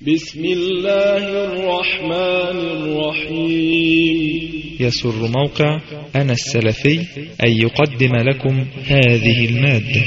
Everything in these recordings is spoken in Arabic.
بسم الله الرحمن الرحيم. يسر موقع أنا السلفي أن يقدم لكم هذه المادة.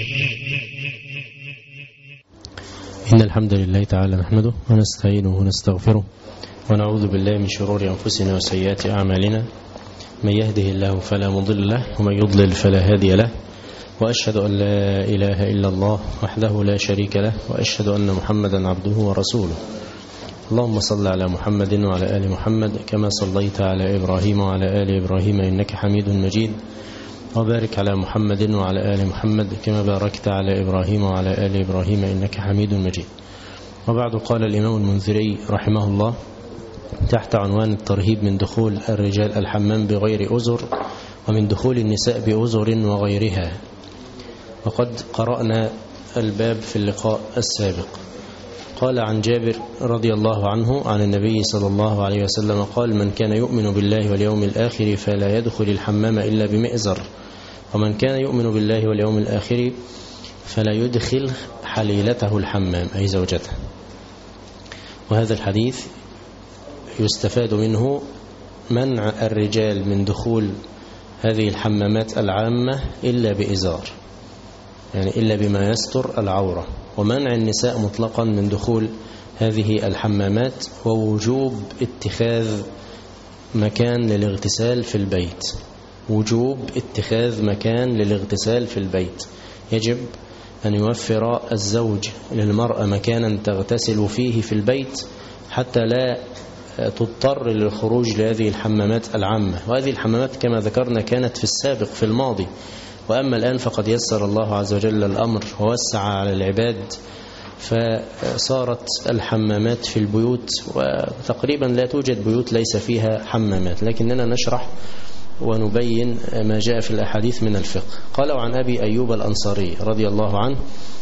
إن الحمد لله تعالى نحمده ونستعينه ونستغفره ونعوذ بالله من شرور أنفسنا وسيئات أعمالنا، من يهده الله فلا مضل له ومن يضلل فلا هادي له، وأشهد أن لا إله إلا الله وحده لا شريك له، وأشهد أن محمدا عبده ورسوله. اللهم صل على محمد وعلى آل محمد كما صليت على إبراهيم وعلى آل إبراهيم إنك حميد مجيد، وبارك على محمد وعلى آل محمد كما باركت على إبراهيم وعلى آل إبراهيم إنك حميد مجيد. وبعد، قال الإمام المنذري رحمه الله تحت عنوان الترهيب من دخول الرجال الحمام بغير أزر ومن دخول النساء بأزر وغيرها. وقد قرأنا الباب في اللقاء السابق. قال عن جابر رضي الله عنه عن النبي صلى الله عليه وسلم قال: من كان يؤمن بالله واليوم الآخر فلا يدخل الحمام إلا بمئزر، ومن كان يؤمن بالله واليوم الآخر فلا يدخل حليلته الحمام، أي زوجته. وهذا الحديث يستفاد منه منع الرجال من دخول هذه الحمامات العامة إلا بإزار، يعني إلا بما يستر العورة، ومنع النساء مطلقا من دخول هذه الحمامات، ووجوب اتخاذ مكان للاغتسال في البيت. وجوب اتخاذ مكان للاغتسال في البيت، يجب أن يوفر الزوج للمرأة مكانا تغتسل فيه في البيت حتى لا تضطر للخروج لهذه الحمامات العامة. وهذه الحمامات كما ذكرنا كانت في السابق في الماضي، وأما الآن فقد يسر الله عز وجل الأمر ووسع على العباد، فصارت الحمامات في البيوت، وتقريبا لا توجد بيوت ليس فيها حمامات، لكننا نشرح ونبين ما جاء في الأحاديث من الفقه. قالوا عن أبي أيوب الأنصاري رضي الله عنه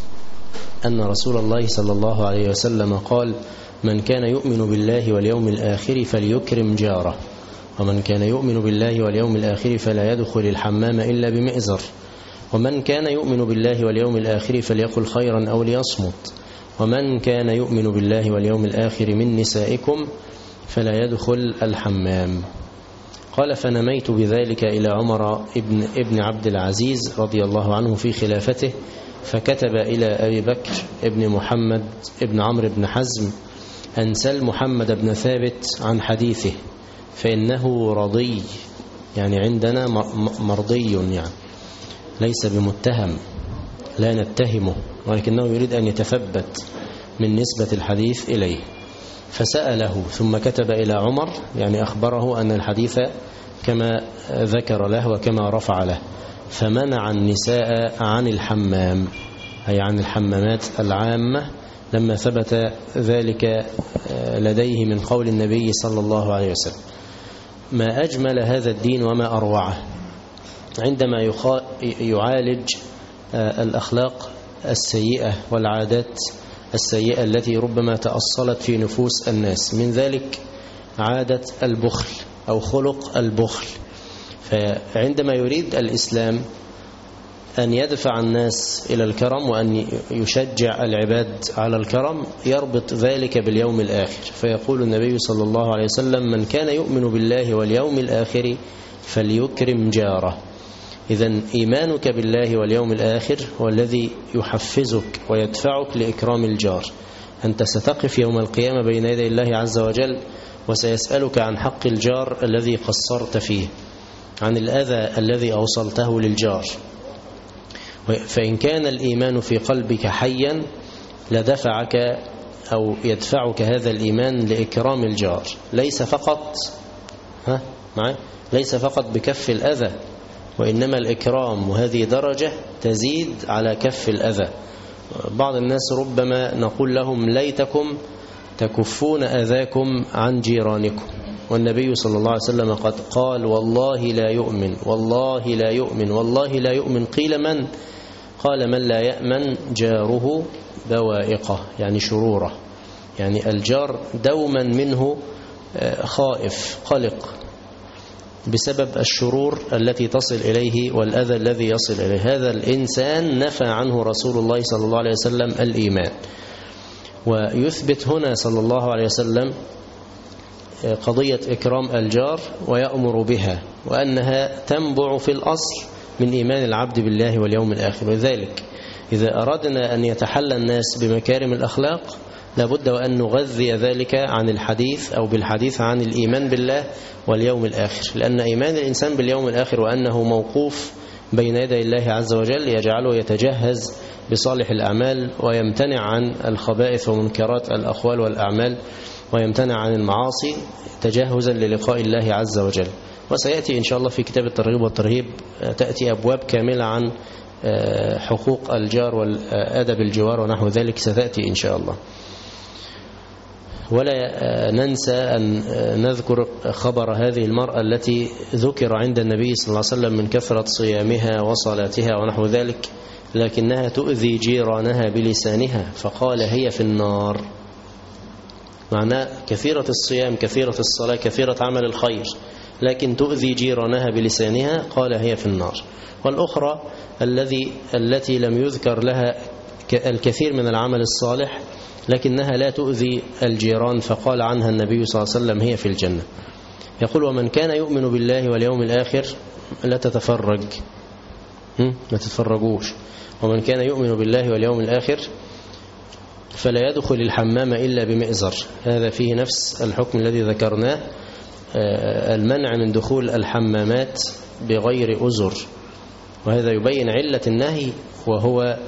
أن رسول الله صلى الله عليه وسلم قال: من كان يؤمن بالله واليوم الآخر فليكرم جاره، ومن كان يؤمن بالله واليوم الآخر فلا يدخل الحمام إلا بمئزر، ومن كان يؤمن بالله واليوم الآخر فليقل خيرا أو ليصمت، ومن كان يؤمن بالله واليوم الآخر من نسائكم فلا يدخل الحمام. قال: فنميت بذلك إلى عمر ابن عبد العزيز رضي الله عنه في خلافته، فكتب إلى أبي بكر ابن محمد ابن عمرو بن حزم أن سل محمد بن ثابت عن حديثه فإنه رضي، يعني عندنا مرضي، يعني ليس بمتهم، لا نتهمه، ولكنه يريد أن يتثبت من نسبة الحديث إليه. فسأله ثم كتب إلى عمر، يعني أخبره أن الحديث كما ذكر له وكما رفع له، فمنع النساء عن الحمام، أي عن الحمامات العامة، لما ثبت ذلك لديه من قول النبي صلى الله عليه وسلم. ما أجمل هذا الدين وما أروعه عندما يعالج الأخلاق السيئة والعادات السيئة التي ربما تأصلت في نفوس الناس، من ذلك عادة البخل أو خلق البخل. فعندما يريد الإسلام أن يدفع الناس إلى الكرم وأن يشجع العباد على الكرم، يربط ذلك باليوم الآخر، فيقول النبي صلى الله عليه وسلم: من كان يؤمن بالله واليوم الآخر فليكرم جاره. إذن إيمانك بالله واليوم الآخر هو الذي يحفزك ويدفعك لإكرام الجار. أنت ستقف يوم القيامة بين يدي الله عز وجل، وسيسألك عن حق الجار الذي قصرت فيه، عن الأذى الذي أوصلته للجار. فإن كان الإيمان في قلبك حيا لدفعك أو يدفعك هذا الإيمان لإكرام الجار، ليس فقط بكف الأذى، وإنما الإكرام، وهذه درجة تزيد على كف الأذى. بعض الناس ربما نقول لهم: ليتكم تكفون أذاكم عن جيرانكم، والنبي صلى الله عليه وسلم قد قال: والله لا يؤمن، والله لا يؤمن، والله لا يؤمن. قيل: من؟ قال: من لا يأمن جاره بوائقه، يعني شروره، يعني الجار دوما منه خائف قلق بسبب الشرور التي تصل إليه والأذى الذي يصل إليه. هذا الإنسان نفى عنه رسول الله صلى الله عليه وسلم الإيمان. ويثبت هنا صلى الله عليه وسلم قضية إكرام الجار ويأمر بها، وأنها تنبع في الأصل من إيمان العبد بالله واليوم الآخر. وذلك إذا أردنا أن يتحلى الناس بمكارم الأخلاق لابد وأن نغذي ذلك عن الحديث أو بالحديث عن الإيمان بالله واليوم الآخر، لأن إيمان الإنسان باليوم الآخر وأنه موقوف بين يدي الله عز وجل يجعله يتجهز بصالح الأعمال ويمتنع عن الخبائث ومنكرات الأقوال والأعمال ويمتنع عن المعاصي تجهزا للقاء الله عز وجل. وسيأتي إن شاء الله في كتاب الترغيب والترهيب تأتي أبواب كاملة عن حقوق الجار والأدب الجوار ونحو ذلك، ستأتي إن شاء الله. ولا ننسى أن نذكر خبر هذه المرأة التي ذكر عند النبي صلى الله عليه وسلم من كثرة صيامها وصلاتها ونحو ذلك، لكنها تؤذي جيرانها بلسانها فقال هي في النار. معناه كثيرة الصيام كثيرة الصلاة كثيرة عمل الخير، لكن تؤذي جيرانها بلسانها قال هي في النار. والأخرى التي لم يذكر لها الكثير من العمل الصالح لكنها لا تؤذي الجيران فقال عنها النبي صلى الله عليه وسلم هي في الجنة. يقول ومن كان يؤمن بالله واليوم الآخر لا تتفرج، ما تتفرجوش. ومن كان يؤمن بالله واليوم الآخر فلا يدخل الحمام إلا بمئزر. هذا فيه نفس الحكم الذي ذكرناه، المنع من دخول الحمامات بغير أزر، وهذا يبين علة النهي وهو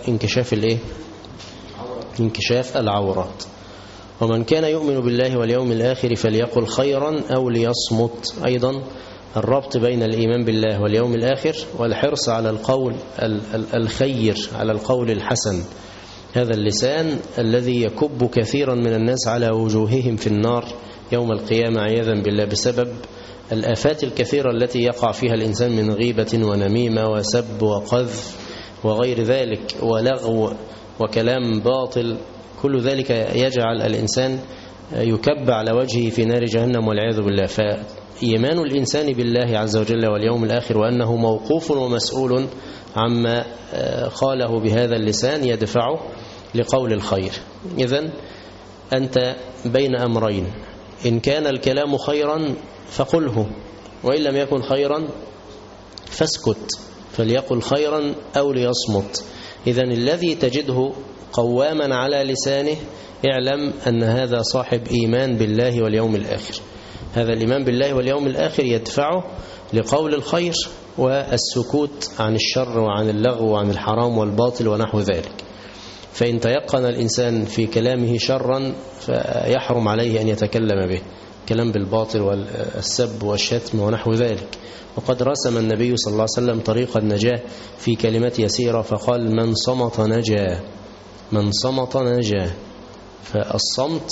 انكشاف العورات. ومن كان يؤمن بالله واليوم الآخر فليقل خيرا أو ليصمت. أيضا الربط بين الإيمان بالله واليوم الآخر والحرص على القول الخير، على القول الحسن. هذا اللسان الذي يكب كثيرا من الناس على وجوههم في النار يوم القيامة عياذا بالله بسبب الآفات الكثيرة التي يقع فيها الإنسان من غيبة ونميمة وسب وقذف وغير ذلك ولغو وكلام باطل. كل ذلك يجعل الإنسان يكب على وجهه في نار جهنم والعياذ بالله. فإيمان الإنسان بالله عز وجل واليوم الآخر وأنه موقوف ومسؤول عما قاله بهذا اللسان يدفعه لقول الخير. إذن أنت بين أمرين، إن كان الكلام خيرا فقله، وإن لم يكن خيرا فاسكت، فليقل خيرا أو ليصمت. إذن الذي تجده قواما على لسانه اعلم أن هذا صاحب إيمان بالله واليوم الآخر. هذا الإيمان بالله واليوم الآخر يدفعه لقول الخير والسكوت عن الشر وعن اللغو وعن الحرام والباطل ونحو ذلك. فإن تيقن الإنسان في كلامه شرا فيحرم عليه أن يتكلم به، كلام بالباطل والسب والشتم ونحو ذلك. وقد رسم النبي صلى الله عليه وسلم طريق النجاة في كلمات يسيرة فقال من صمت نجا، من صمت نجا. فالصمت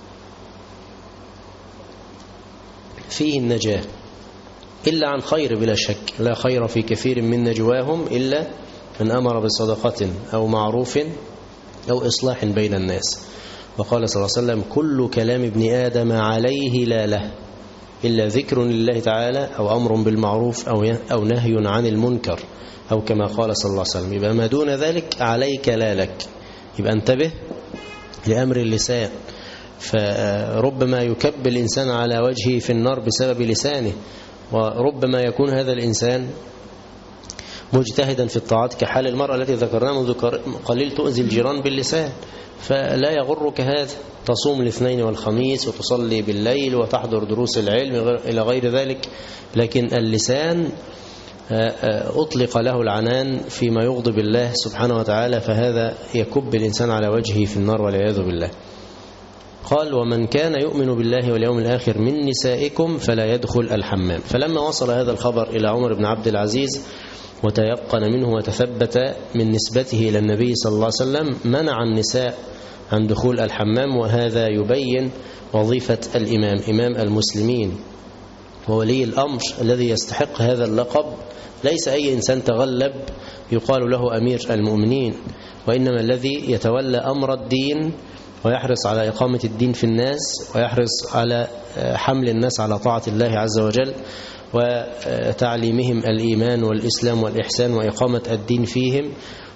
فيه النجاة إلا عن خير بلا شك، لا خير في كثير من نجواهم إلا من أمر بصدقة أو معروف أو إصلاح بين الناس. وقال صلى الله عليه وسلم كل كلام ابن آدم عليه لا له إلا ذكر لله تعالى أو أمر بالمعروف أو نهي عن المنكر، أو كما قال صلى الله عليه وسلم. يبقى ما دون ذلك عليك لا لك. يبقى انتبه لأمر اللسان، فربما يكب الإنسان على وجهه في النار بسبب لسانه، وربما يكون هذا الإنسان مجتهدا في الطاعات كحال المرأة التي ذكرناها منذ قليل تؤذي الجيران باللسان. فلا يغرك هذا، تصوم الاثنين والخميس وتصلي بالليل وتحضر دروس العلم إلى غير ذلك، لكن اللسان أطلق له العنان فيما يغضب الله سبحانه وتعالى، فهذا يكب الإنسان على وجهه في النار والعياذ بالله. قال ومن كان يؤمن بالله واليوم الآخر من نسائكم فلا يدخل الحمام. فلما وصل هذا الخبر إلى عمر بن عبد العزيز وتيقن منه وتثبت من نسبته إلى النبي صلى الله عليه وسلم منع النساء عن دخول الحمام. وهذا يبين وظيفة الإمام، إمام المسلمين وولي الأمر الذي يستحق هذا اللقب. ليس أي إنسان تغلب يقال له أمير المؤمنين، وإنما الذي يتولى أمر الدين ويحرص على إقامة الدين في الناس ويحرص على حمل الناس على طاعة الله عز وجل وتعليمهم الإيمان والإسلام والإحسان وإقامة الدين فيهم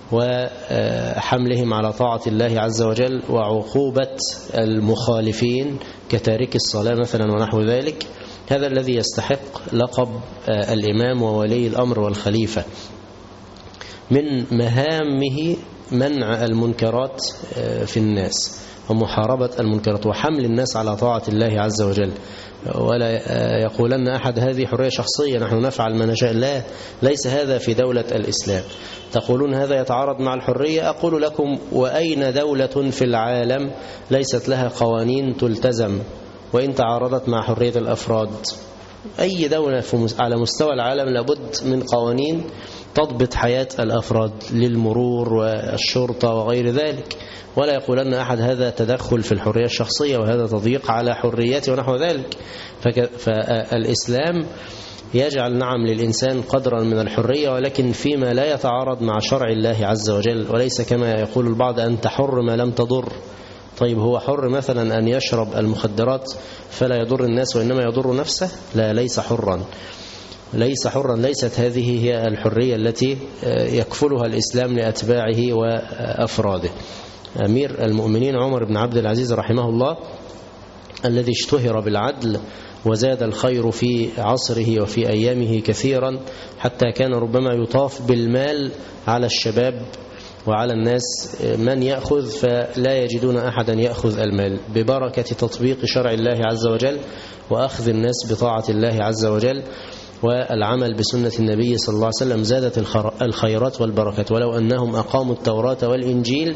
وحملهم على طاعة الله عز وجل وعقوبة المخالفين كتارك الصلاة مثلا ونحو ذلك. هذا الذي يستحق لقب الإمام وولي الأمر والخليفة. من مهامه منع المنكرات في الناس ومحاربة المنكرات وحمل الناس على طاعة الله عز وجل. ولا يقولن أحد هذه حرية شخصية نحن نفعل ما نشاء. لا، ليس هذا في دولة الإسلام. تقولون هذا يتعارض مع الحرية. أقول لكم وأين دولة في العالم ليست لها قوانين تلتزم وإن تعارضت مع حرية الأفراد؟ أي دولة على مستوى العالم لابد من قوانين تضبط حياة الأفراد للمرور والشرطة وغير ذلك. ولا يقولن أحد هذا تدخل في الحرية الشخصية وهذا تضييق على حريته ونحو ذلك. فالإسلام يجعل نعم للإنسان قدرا من الحرية ولكن فيما لا يتعارض مع شرع الله عز وجل، وليس كما يقول البعض أنت حر ما لم تضر. طيب هو حر مثلا أن يشرب المخدرات فلا يضر الناس وإنما يضر نفسه؟ لا، ليس حرا. ليست هذه هي الحرية التي يكفلها الإسلام لأتباعه وأفراده. أمير المؤمنين عمر بن عبد العزيز رحمه الله الذي اشتهر بالعدل وزاد الخير في عصره وفي أيامه كثيرا حتى كان ربما يطاف بالمال على الشباب وعلى الناس من يأخذ فلا يجدون أحدا يأخذ المال ببركة تطبيق شرع الله عز وجل وأخذ الناس بطاعة الله عز وجل والعمل بسنة النبي صلى الله عليه وسلم. زادت الخيرات والبركات. ولو أنهم أقاموا التوراة والإنجيل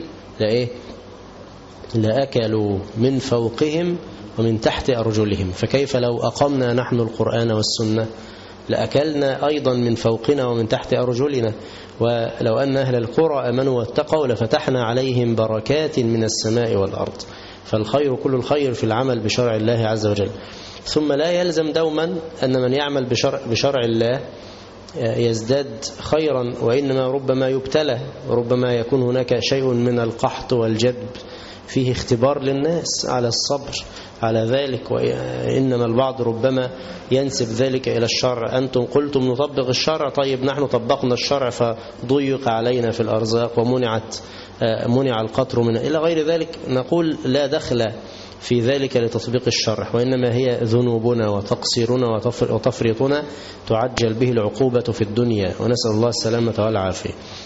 لأكلوا من فوقهم ومن تحت أرجلهم. فكيف لو أقمنا نحن القرآن والسنة لأكلنا أيضا من فوقنا ومن تحت أرجلنا. ولو أن أهل القرى آمنوا واتقوا لفتحنا عليهم بركات من السماء والأرض. فالخير كل الخير في العمل بشرع الله عز وجل. ثم لا يلزم دوما أن من يعمل بشرع الله يزداد خيرا، وإنما ربما يبتلى وربما يكون هناك شيء من القحط والجدب فيه اختبار للناس على الصبر على ذلك. وإنما البعض ربما ينسب ذلك إلى الشرع. أنتم قلتم نطبق الشرع، طيب نحن طبقنا الشرع فضيق علينا في الأرزاق ومنع القطر من إلى غير ذلك. نقول لا دخل في ذلك لتطبيق الشرع، وإنما هي ذنوبنا وتقصيرنا وتفريطنا تعجل به العقوبة في الدنيا، ونسأل الله السلامة والعافية.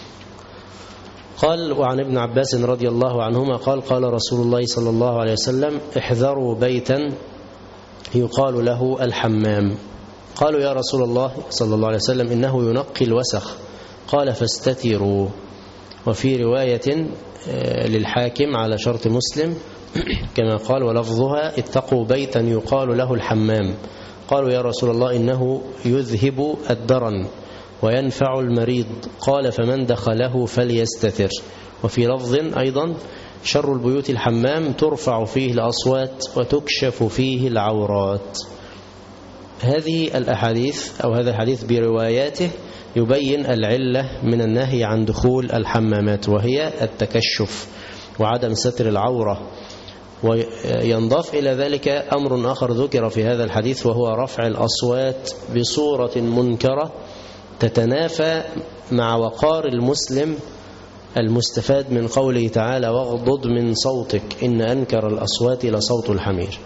قال وعن ابن عباس رضي الله عنهما قال قال رسول الله صلى الله عليه وسلم احذروا بيتا يقال له الحمام. قالوا يا رسول الله صلى الله عليه وسلم إنه ينقي الوسخ. قال فاستتروا. وفي رواية للحاكم على شرط مسلم كما قال ولفظها اتقوا بيتا يقال له الحمام. قالوا يا رسول الله إنه يذهب الدرن وينفع المريض. قال فمن دخله فليستتر. وفي لفظ أيضا شر البيوت الحمام ترفع فيه الأصوات وتكشف فيه العورات. هذه الأحاديث أو هذا الحديث برواياته يبين العلة من النهي عن دخول الحمامات، وهي التكشف وعدم ستر العورة. وينضاف إلى ذلك أمر آخر ذكر في هذا الحديث وهو رفع الأصوات بصورة منكرة تتنافى مع وقار المسلم المستفاد من قوله تعالى واغضض من صوتك إن أنكر الأصوات لصوت الحمير.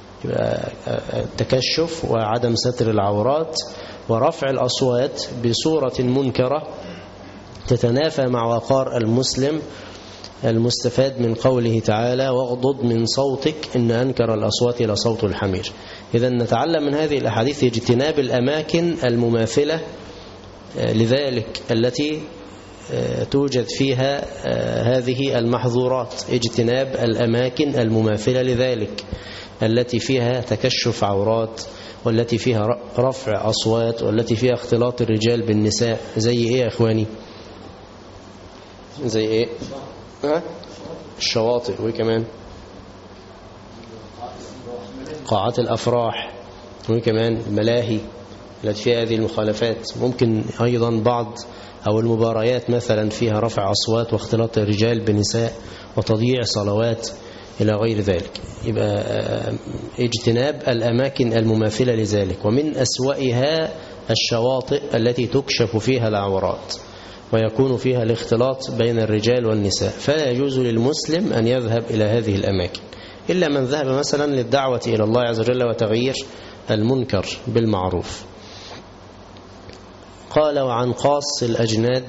التكشف وعدم ستر العورات ورفع الأصوات بصورة منكرة تتنافى مع وقار المسلم المستفاد من قوله تعالى واغضض من صوتك إن أنكر الأصوات لصوت الحمير. إذا نتعلم من هذه الأحاديث اجتناب الأماكن المماثلة لذلك التي توجد فيها هذه المحظورات. اجتناب الأماكن المماثلة لذلك التي فيها تكشف عورات والتي فيها رفع أصوات والتي فيها اختلاط الرجال بالنساء. زي إيه يا إخواني؟ زي إيه؟ الشواطئ. وكمان قاعات الأفراح، وكمان الملاهي التي فيها هذه المخالفات. ممكن أيضا بعض أو المباريات مثلا فيها رفع أصوات واختلاط الرجال بنساء وتضييع صلوات إلى غير ذلك. يبقى اجتناب الأماكن المماثلة لذلك. ومن أسوأها الشواطئ التي تكشف فيها العورات. ويكون فيها الاختلاط بين الرجال والنساء، فلا يجوز للمسلم أن يذهب إلى هذه الأماكن إلا من ذهب مثلا للدعوة إلى الله عز وجل وتغيير المنكر بالمعروف. قال: وعن قاص الأجناد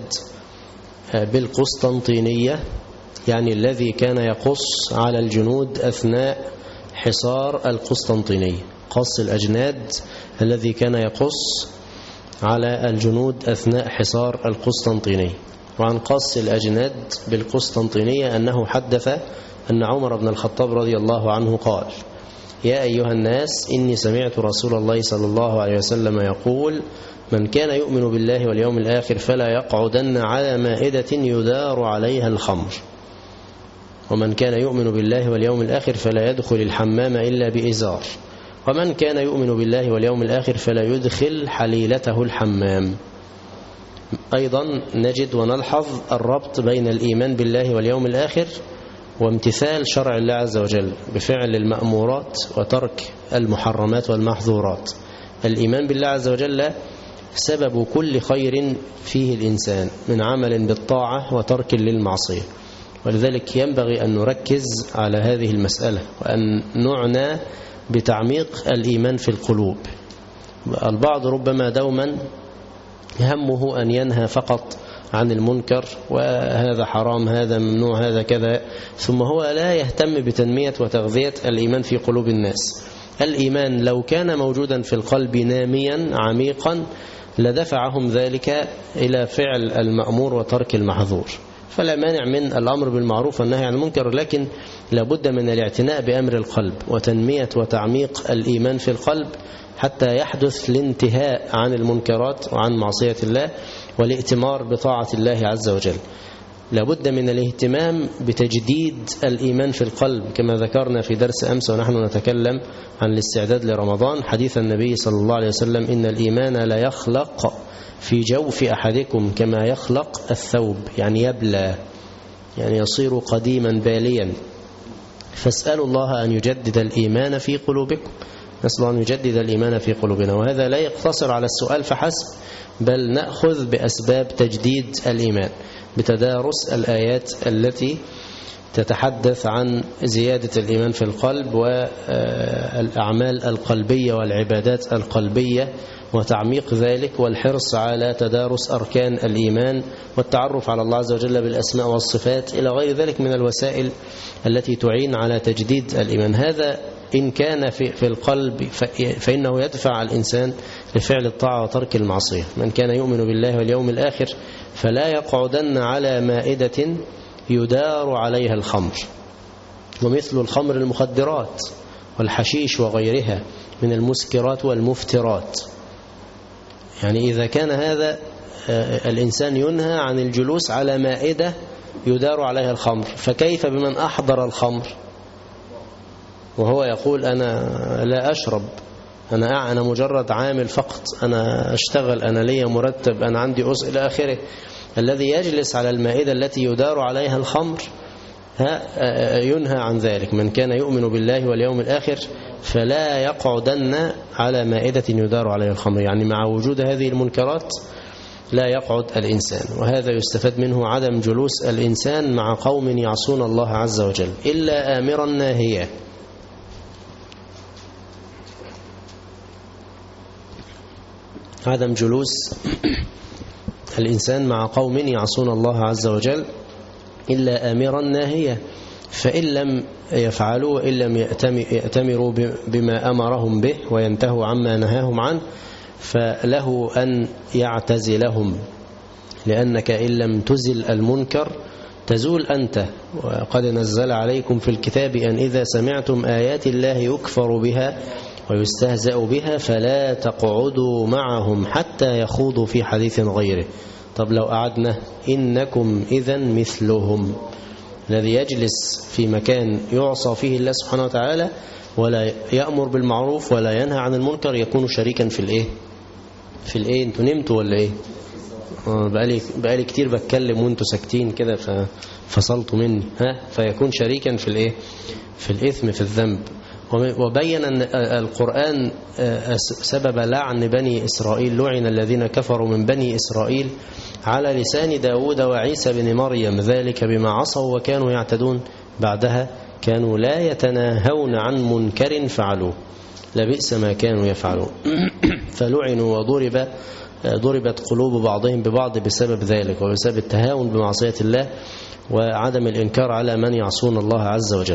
بالقسطنطينية، يعني الذي كان يقص على الجنود أثناء حصار القسطنطينية. قاص الأجناد الذي كان يقص على الجنود أثناء حصار القسطنطينية. وعن قاص الأجناد بالقسطنطينية أنه حدث أن عمر بن الخطاب رضي الله عنه قال: يا أيها الناس إني سمعت رسول الله صلى الله عليه وسلم يقول: من كان يؤمن بالله واليوم الآخر فلا يقعدن على مائدة يدار عليها الخمر، ومن كان يؤمن بالله واليوم الآخر فلا يدخل الحمام إلا بإزار، ومن كان يؤمن بالله واليوم الآخر فلا يدخل حليلته الحمام. أيضا نجد ونلحظ الربط بين الإيمان بالله واليوم الآخر وامتثال شرع الله عز وجل بفعل المأمورات وترك المحرمات والمحظورات. الإيمان بالله عز وجل سبب كل خير فيه الإنسان من عمل بالطاعة وترك للمعصية، ولذلك ينبغي أن نركز على هذه المسألة وأن نعنى بتعميق الإيمان في القلوب. البعض ربما دوما همه أن ينهى فقط عن المنكر، وهذا حرام، هذا ممنوع، هذا كذا، ثم هو لا يهتم بتنمية وتغذية الإيمان في قلوب الناس. الإيمان لو كان موجودا في القلب ناميا عميقا لدفعهم ذلك إلى فعل المأمور وترك المحظور. فلا مانع من الأمر بالمعروف والنهي عن المنكر، لكن لابد من الاعتناء بأمر القلب وتنمية وتعميق الإيمان في القلب حتى يحدث الانتهاء عن المنكرات وعن معصية الله والائتمار بطاعة الله عز وجل. لابد من الاهتمام بتجديد الإيمان في القلب كما ذكرنا في درس أمس ونحن نتكلم عن الاستعداد لرمضان، حديث النبي صلى الله عليه وسلم: إن الإيمان لا يخلق في جوف أحدكم كما يخلق الثوب، يعني يبلى، يعني يصير قديما باليا. فاسألوا الله أن يجدد الإيمان في قلوبكم، نسأل الله أن يجدد الإيمان في قلوبنا. وهذا لا يقتصر على السؤال فحسب، بل نأخذ بأسباب تجديد الإيمان بتدارس الآيات التي تتحدث عن زيادة الإيمان في القلب والأعمال القلبية والعبادات القلبية وتعميق ذلك، والحرص على تدارس أركان الإيمان والتعرف على الله عز وجل بالأسماء والصفات إلى غير ذلك من الوسائل التي تعين على تجديد الإيمان. هذا إن كان في القلب فإنه يدفع الإنسان لفعل الطاعة وترك المعصية. من كان يؤمن بالله واليوم الآخر فلا يقعدن على مائدة يدار عليها الخمر، ومثل الخمر المخدرات والحشيش وغيرها من المسكرات والمفترات. يعني إذا كان هذا الإنسان ينهى عن الجلوس على مائدة يدار عليها الخمر، فكيف بمن أحضر الخمر وهو يقول أنا لا أشرب، أنا مجرد عامل فقط، أنا أشتغل، أنا لي مرتب، أنا عندي أسر إلى آخره. الذي يجلس على المائدة التي يدار عليها الخمر ينهى عن ذلك. من كان يؤمن بالله واليوم الآخر فلا يقعدن على مائدة يدار عليها الخمر، يعني مع وجود هذه المنكرات لا يقعد الإنسان. وهذا يستفاد منه عدم جلوس الإنسان مع قوم يعصون الله عز وجل إلا آمرا ناهيا. عدم جلوس الإنسان مع قوم يعصون الله عز وجل إلا آمرا ناهيا، فإن لم يفعلوا وإن لم يأتمروا بما أمرهم به وينتهوا عما نهاهم عنه فله أن يعتزلهم، لأنك إن لم تزل المنكر تزول أنت. وقد نزل عليكم في الكتاب أن إذا سمعتم آيات الله يكفر بها ويستهزأ بها فلا تقعدوا معهم حتى يخوضوا في حديث غيره. طب لو قعدنا إنكم إذن مثلهم. الذي يجلس في مكان يعصى فيه الله سبحانه وتعالى ولا يأمر بالمعروف ولا ينهى عن المنكر يكون شريكا في الإيه؟ انتوا نمتوا ولا إيه؟ بقالي كتير بتكلم وانتوا ساكتين كده ففصلتوا مني، فيكون شريكا في الإثم، في الذنب. وبين أن القرآن سبب لعن بني إسرائيل، لعن الذين كفروا من بني إسرائيل على لسان داود وعيسى بن مريم ذلك بما عصوا وكانوا يعتدون بعدها كانوا لا يتناهون عن منكر فعلوه لبئس ما كانوا يفعلون فلعنوا ضربت قلوب بعضهم ببعض بسبب ذلك وبسبب التهاون بمعصية الله وعدم الإنكار على من يعصون الله عز وجل.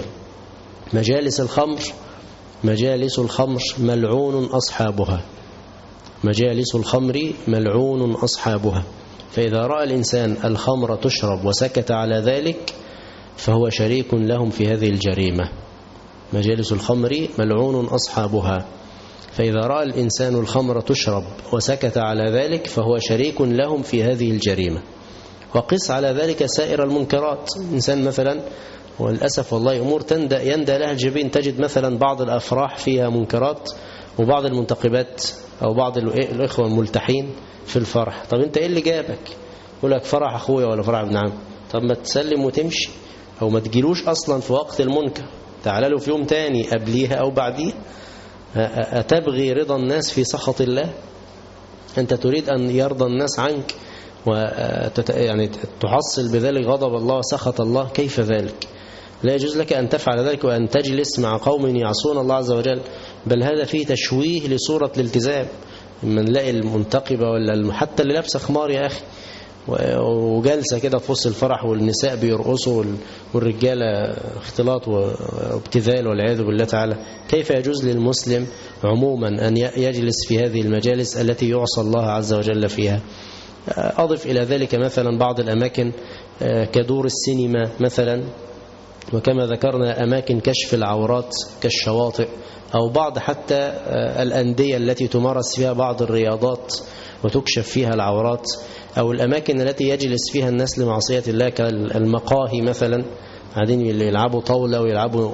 مجالس الخمر ملعون أصحابها. مجالس الخمر ملعون أصحابها. فإذا رأى الإنسان الخمر تشرب وسكت على ذلك فهو شريك لهم في هذه الجريمة. مجالس الخمر ملعون أصحابها. فإذا رأى الإنسان الخمر تشرب وسكت على ذلك فهو شريك لهم في هذه الجريمة. وقس على ذلك سائر المنكرات. إنسان مثلا والأسف والله أمور يندى لها الجبين، تجد مثلا بعض الأفراح فيها منكرات وبعض المنتقبات أو بعض الإخوة الملتحين في الفرح. طب أنت إيه اللي جابك؟ يقول لك فرح أخويا ولا فرح ابن عم. طب ما تسلم وتمشي أو ما تجيلوش أصلا في وقت المنكر، تعال له في يوم تاني قبليها أو بعديها. أتبغي رضا الناس في سخط الله؟ أنت تريد أن يرضى الناس عنك يعني تحصل بذلك غضب الله وسخط الله؟ كيف ذلك؟ لا يجوز لك أن تفعل ذلك وأن تجلس مع قوم يعصون الله عز وجل، بل هذا فيه تشويه لصورة الالتزام. من نلاقي المنتقبة ولا حتى اللي لابسه خمار يا أخي وجالسة كده في وسط الفرح والنساء بيرقصوا والرجالة اختلاط وابتذال والعياذ بالله تعالى، كيف يجوز للمسلم عموما أن يجلس في هذه المجالس التي يعصى الله عز وجل فيها؟ أضف إلى ذلك مثلا بعض الأماكن كدور السينما مثلا، وكما ذكرنا أماكن كشف العورات كالشواطئ، أو بعض حتى الأندية التي تمارس فيها بعض الرياضات وتكشف فيها العورات، أو الأماكن التي يجلس فيها الناس لمعصية الله كالمقاهي مثلا، قاعدين يلعبوا طاولة ويلعبوا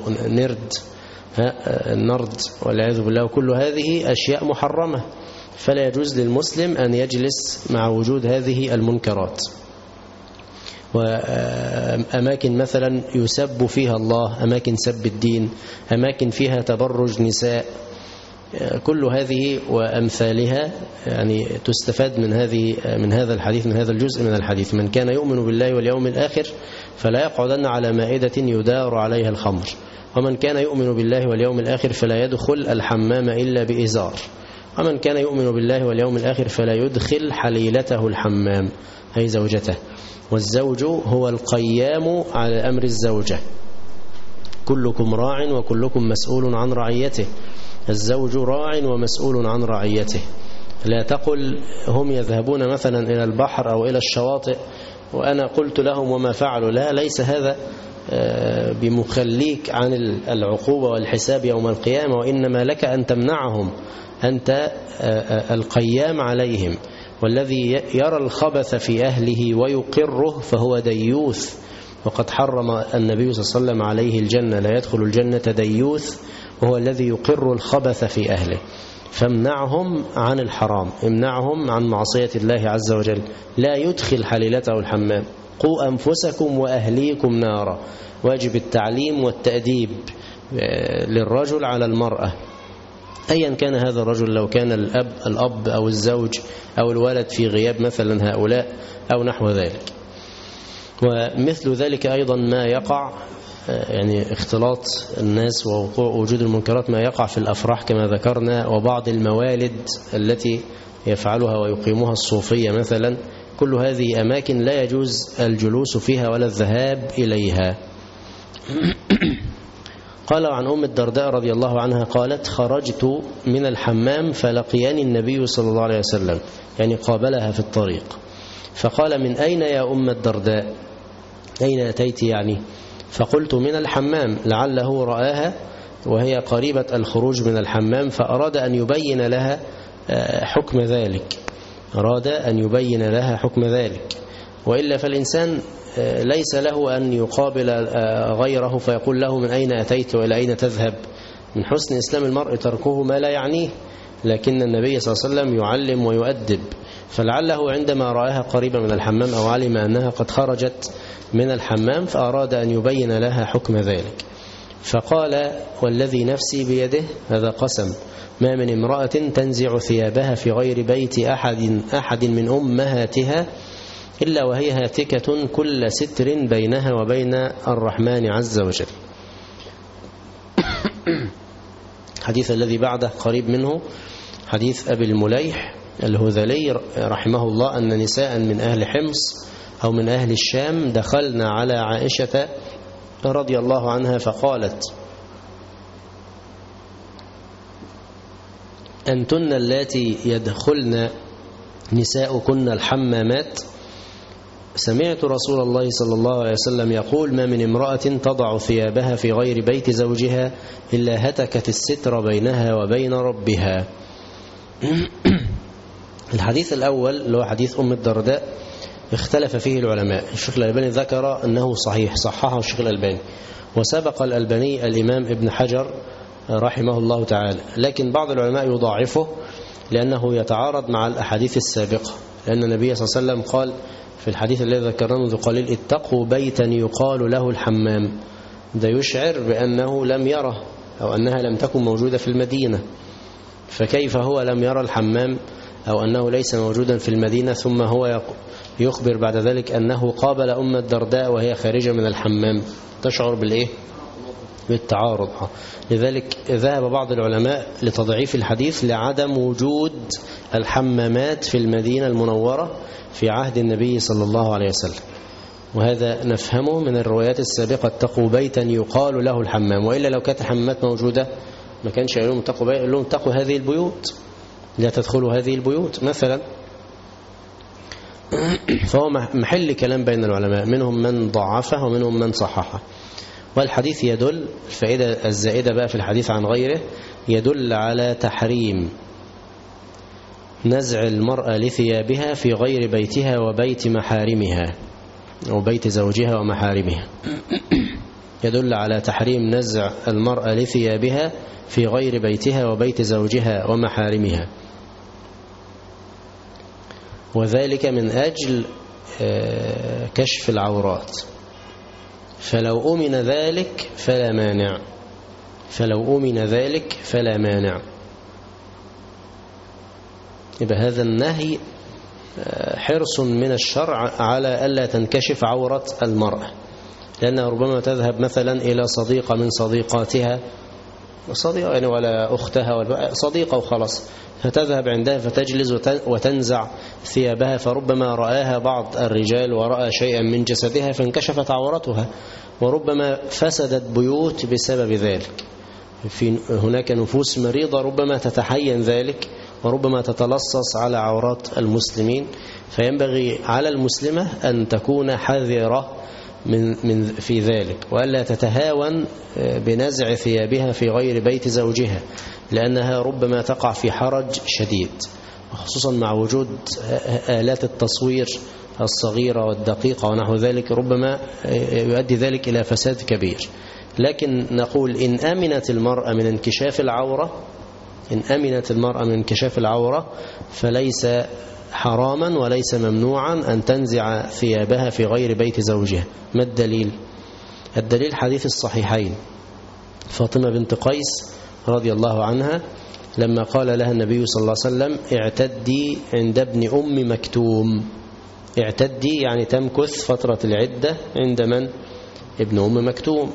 النرد والعياذ بالله، وكل هذه أشياء محرمة، فلا يجوز للمسلم أن يجلس مع وجود هذه المنكرات. وأماكن مثلا يسب فيها الله، أماكن سب الدين، أماكن فيها تبرج نساء، كل هذه وأمثالها يعني تستفاد من هذا الحديث، من هذا الجزء من الحديث: من كان يؤمن بالله واليوم الآخر فلا يقعدن على مائدة يدار عليها الخمر، ومن كان يؤمن بالله واليوم الآخر فلا يدخل الحمام إلا بإزار، ومن كان يؤمن بالله واليوم الآخر فلا يدخل حليلته الحمام، أي زوجته. والزوج هو القيام على أمر الزوجة. كلكم راع وكلكم مسؤول عن رعيته. الزوج راع ومسؤول عن رعيته. لا تقل هم يذهبون مثلا إلى البحر أو إلى الشواطئ وأنا قلت لهم وما فعلوا. لا، ليس هذا بمخليك عن العقوبة والحساب يوم القيامة، وإنما لك أن تمنعهم، أنت القيام عليهم. والذي يرى الخبث في أهله ويقره فهو ديوث، وقد حرم النبي صلى الله عليه وسلم عليه الجنة: لا يدخل الجنة ديوث، وهو الذي يقر الخبث في أهله. فامنعهم عن الحرام، امنعهم عن معصية الله عز وجل. لا يدخل حليلته الحمام. قوا أنفسكم وأهليكم نارا. واجب التعليم والتأديب للرجل على المرأة أيا كان هذا الرجل، لو كان الأب أو الزوج أو الولد في غياب مثلا هؤلاء أو نحو ذلك. ومثل ذلك أيضا ما يقع يعني اختلاط الناس ووقوع وجود المنكرات، ما يقع في الأفراح كما ذكرنا، وبعض الموالد التي يفعلها ويقيمها الصوفية مثلا. كل هذه أماكن لا يجوز الجلوس فيها ولا الذهاب إليها. قال عن أم الدرداء رضي الله عنها قالت: خرجت من الحمام فلقياني النبي صلى الله عليه وسلم، يعني قابلها في الطريق، فقال: من أين يا أم الدرداء؟ أين أتيت يعني؟ فقلت: من الحمام، لعله رآها وهي قريبة الخروج من الحمام فأراد أن يبين لها حكم ذلك، أراد أن يبين لها حكم ذلك. وإلا فالإنسان ليس له أن يقابل غيره فيقول له: من أين أتيت وإلى أين تذهب؟ من حسن إسلام المرء تركه ما لا يعنيه، لكن النبي صلى الله عليه وسلم يعلم ويؤدب، فلعله عندما رآها قريبة من الحمام أو علم أنها قد خرجت من الحمام فأراد أن يبين لها حكم ذلك. فقال: والذي نفسي بيده، هذا قسم، ما من امرأة تنزع ثيابها في غير بيت أحد من أمهاتها إلا وهي هاتكة كل ستر بينها وبين الرحمن عز وجل. الحديث الذي بعده قريب منه حديث أبي المليح الهذلي رحمه الله أن نساء من أهل حمص أو من أهل الشام دخلنا على عائشة رضي الله عنها فقالت: أنتن اللاتي يدخلن نساؤكن الحمامات؟ سمعت رسول الله صلى الله عليه وسلم يقول: ما من امرأة تضع ثيابها في غير بيت زوجها إلا هتكت الستر بينها وبين ربها. الحديث الأول اللي هو حديث أم الدرداء اختلف فيه العلماء. الشيخ الألباني ذكر أنه صحيح، صححه الشيخ الألباني، وسبق الألباني الإمام ابن حجر رحمه الله تعالى، لكن بعض العلماء يضاعفه لأنه يتعارض مع الأحاديث السابقة، لأن النبي صلى الله عليه وسلم قال في الحديث الذي ذكرناه منذ قليل: اتقوا بيتا يقال له الحمام. ده يشعر بأنه لم يره أو أنها لم تكن موجودة في المدينة، فكيف هو لم يرى الحمام أو أنه ليس موجودا في المدينة ثم هو يخبر بعد ذلك أنه قابل أم الدرداء وهي خارجة من الحمام؟ تشعر بالإيه؟ بالتعارض. لذلك ذهب بعض العلماء لتضعيف الحديث لعدم وجود الحمامات في المدينة المنورة في عهد النبي صلى الله عليه وسلم، وهذا نفهمه من الروايات السابقة: اتقوا بيتا يقال له الحمام. وإلا لو كانت الحمامات موجودة ما كانش يقولون اتقوا بيتا، يقولون اتقوا هذه البيوت، لا تدخلوا هذه البيوت مثلا. فهو محل كلام بين العلماء، منهم من ضعفه ومنهم من صححه. والحديث يدل، الفائدة الزائدة بقى في الحديث عن غيره، يدل على تحريم نزع المرأة لثيابها في غير بيتها وبيت محارمها أو بيت زوجها ومحارمها. يدل على تحريم نزع المرأة لثيابها في غير بيتها وبيت زوجها ومحارمها، وذلك من أجل كشف العورات. فلو أمن ذلك فلا مانع، فلو أمن ذلك فلا مانع. يبقى هذا النهي حرص من الشرع على ألا تنكشف عورة المرأة، لأنها ربما تذهب مثلا إلى صديقة من صديقاتها، صديقة يعني ولا أختها ولا صديقة وخلاص، فتذهب عندها فتجلس وتنزع ثيابها، فربما رآها بعض الرجال ورأى شيئا من جسدها فانكشفت عورتها، وربما فسدت بيوت بسبب ذلك. هناك نفوس مريضة ربما تتحين ذلك، وربما تتلصص على عورات المسلمين، فينبغي على المسلمة أن تكون حذرة في ذلك، وألا تتهاون بنزع ثيابها في غير بيت زوجها، لأنها ربما تقع في حرج شديد، خصوصا مع وجود آلات التصوير الصغيرة والدقيقة ونحو ذلك، ربما يؤدي ذلك إلى فساد كبير. لكن نقول إن أمنت المرأة من انكشاف العورة، إن أمنت المرأة من انكشاف العورة فليس حراما وليس ممنوعا أن تنزع ثيابها في غير بيت زوجها. ما الدليل؟ الدليل حديث الصحيحين: فاطمة بنت قيس رضي الله عنها لما قال لها النبي صلى الله عليه وسلم: اعتدي عند ابن أم مكتوم. اعتدي يعني تمكث فترة العدة عند من؟ ابن أم مكتوم.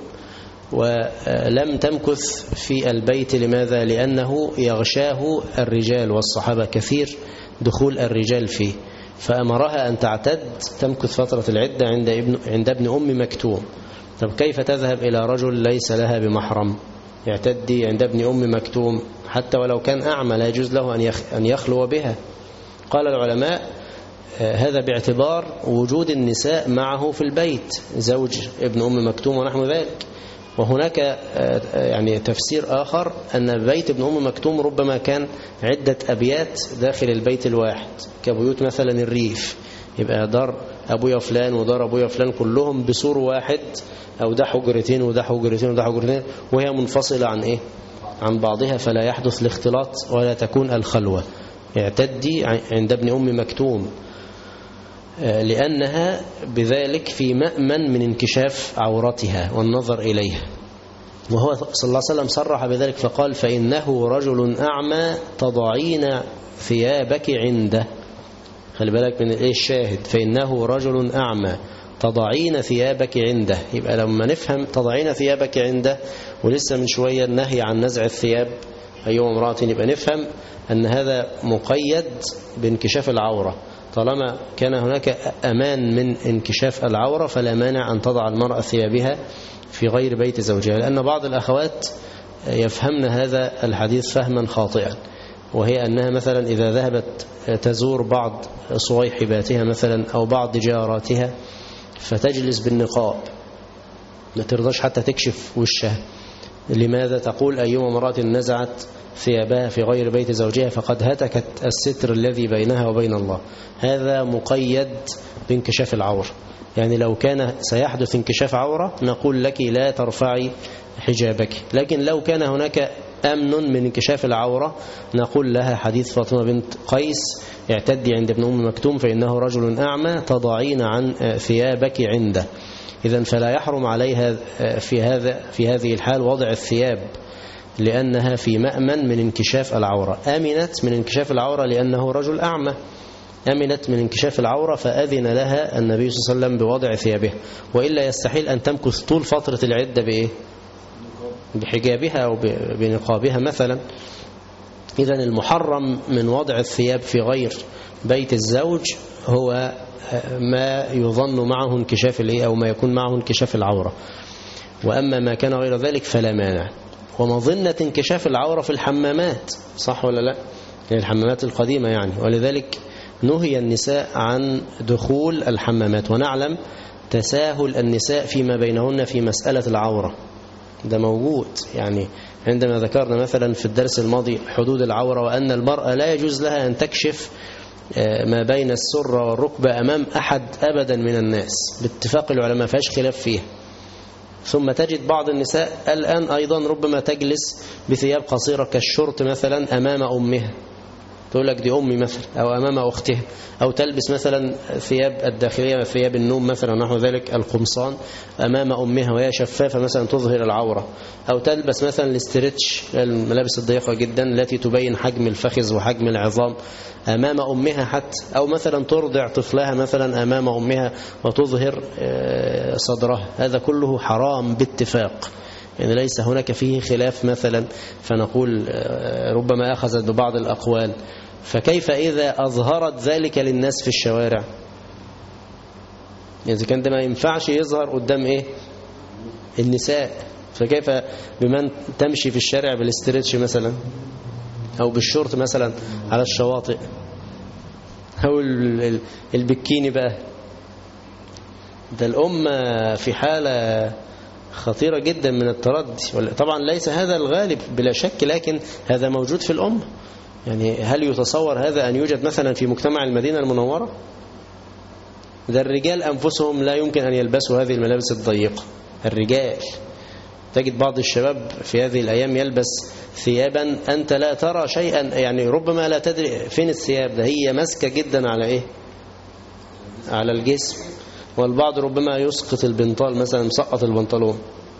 ولم تمكث في البيت، لماذا؟ لأنه يغشاه الرجال، والصحابة كثير دخول الرجال فيه، فأمرها أن تعتد تمكث فترة العدة عند ابن أم مكتوم. طب كيف تذهب إلى رجل ليس لها بمحرم؟ يعتدي عند ابن أم مكتوم حتى ولو كان أعمى لا يجوز له أن يخلو بها. قال العلماء هذا باعتبار وجود النساء معه في البيت، زوج ابن أم مكتوم ونحو ذلك. وهناك يعني تفسير آخر أن بيت ابن أم مكتوم ربما كان عدة أبيات داخل البيت الواحد، كبيوت مثلا الريف، يبقى دار أبويا فلان ودار أبويا فلان كلهم بسور واحد، أو ده حجرتين وده حجرتين وده حجرتين، وهي منفصلة عن إيه؟ عن بعضها، فلا يحدث الاختلاط ولا تكون الخلوة. اعتدي عند ابن أم مكتوم لأنها بذلك في مأمن من انكشاف عورتها والنظر إليها. وهو صلى الله عليه وسلم صرح بذلك فقال: فإنه رجل أعمى تضعين ثيابك عنده. خلي بالك من الشاهد، فإنه رجل أعمى تضعين ثيابك عنده. يبقى لما نفهم تضعين ثيابك عنده، ولسه من شوية النهي عن نزع الثياب أيها امرأة، يبقى نفهم أن هذا مقيد بانكشاف العورة. طالما كان هناك أمان من انكشاف العورة فلا مانع أن تضع المرأة ثيابها في غير بيت زوجها، لأن بعض الأخوات يفهمن هذا الحديث فهما خاطئا، وهي أنها مثلا إذا ذهبت تزور بعض صويحباتها مثلا أو بعض جاراتها فتجلس بالنقاب، ما ترضاش حتى تكشف وشها. لماذا؟ تقول أيما امرأة نزعت ثيابها في غير بيت زوجها فقد هتكت الستر الذي بينها وبين الله. هذا مقيد بانكشاف العورة، يعني لو كان سيحدث انكشاف عورة نقول لك لا ترفعي حجابك، لكن لو كان هناك أمن من انكشاف العورة نقول لها حديث فاطمة بنت قيس: اعتدي عند ابن أم مكتوم فإنه رجل أعمى تضعين عن ثيابك عنده. إذن فلا يحرم عليها في هذه الحال وضع الثياب، لأنها في مأمن من انكشاف العورة. آمنت من انكشاف العورة لأنه رجل أعمى، أمنت من انكشاف العورة فأذن لها النبي صلى الله عليه وسلم بوضع ثيابها، وإلا يستحيل أن تمكث طول فترة العدة بإيه؟ بحجابها أو بنقابها مثلا. إذن المحرم من وضع الثياب في غير بيت الزوج هو ما يظن معه انكشاف أو ما يكون معه انكشاف العورة، وأما ما كان غير ذلك فلا مانع. ومظنة انكشاف العورة في الحمامات، صح ولا لا؟ يعني الحمامات القديمة يعني، ولذلك نهي النساء عن دخول الحمامات. ونعلم تساهل النساء فيما بينهن في مسألة العورة، ده موجود. يعني عندما ذكرنا مثلا في الدرس الماضي حدود العورة، وأن المرأة لا يجوز لها أن تكشف ما بين السرة والركبة أمام أحد أبدا من الناس باتفاق العلماء، فيهاش خلاف فيها. ثم تجد بعض النساء الآن أيضا ربما تجلس بثياب قصيرة كالشرط مثلا أمام أمها، تقول لك دي أمي مثلا، أو أمام أختها، أو تلبس مثلا ثياب الداخلية ثياب النوم مثلا نحو ذلك القمصان أمام أمها وهي شفافة مثلا تظهر العورة، أو تلبس مثلا الاسترتش الملابس الضيقة جدا التي تبين حجم الفخذ وحجم العظام أمام أمها حتى، أو مثلا ترضع طفلها مثلا أمام أمها وتظهر صدرها. هذا كله حرام باتفاق، يعني ليس هناك فيه خلاف مثلا فنقول ربما أخذت ببعض الأقوال. فكيف إذا أظهرت ذلك للناس في الشوارع؟ يعني كان ده ما ينفعش يظهر قدام إيه؟ النساء، فكيف بمن تمشي في الشارع بالاسترتش مثلا أو بالشورت مثلا على الشواطئ، أو البكيني بقى؟ ده الأمة في حالة خطيرة جدا من التردي. طبعا ليس هذا الغالب بلا شك، لكن هذا موجود في الأمة. يعني هل يتصور هذا أن يوجد مثلا في مجتمع المدينة المنورة؟ ده الرجال أنفسهم لا يمكن أن يلبسوا هذه الملابس الضيقة. الرجال تجد بعض الشباب في هذه الأيام يلبس ثيابا أنت لا ترى شيئا، يعني ربما لا تدري فين الثياب، ده هي ماسكة جدا على إيه؟ على الجسم. والبعض ربما يسقط البنطال مثلا، مسقط البنطلون،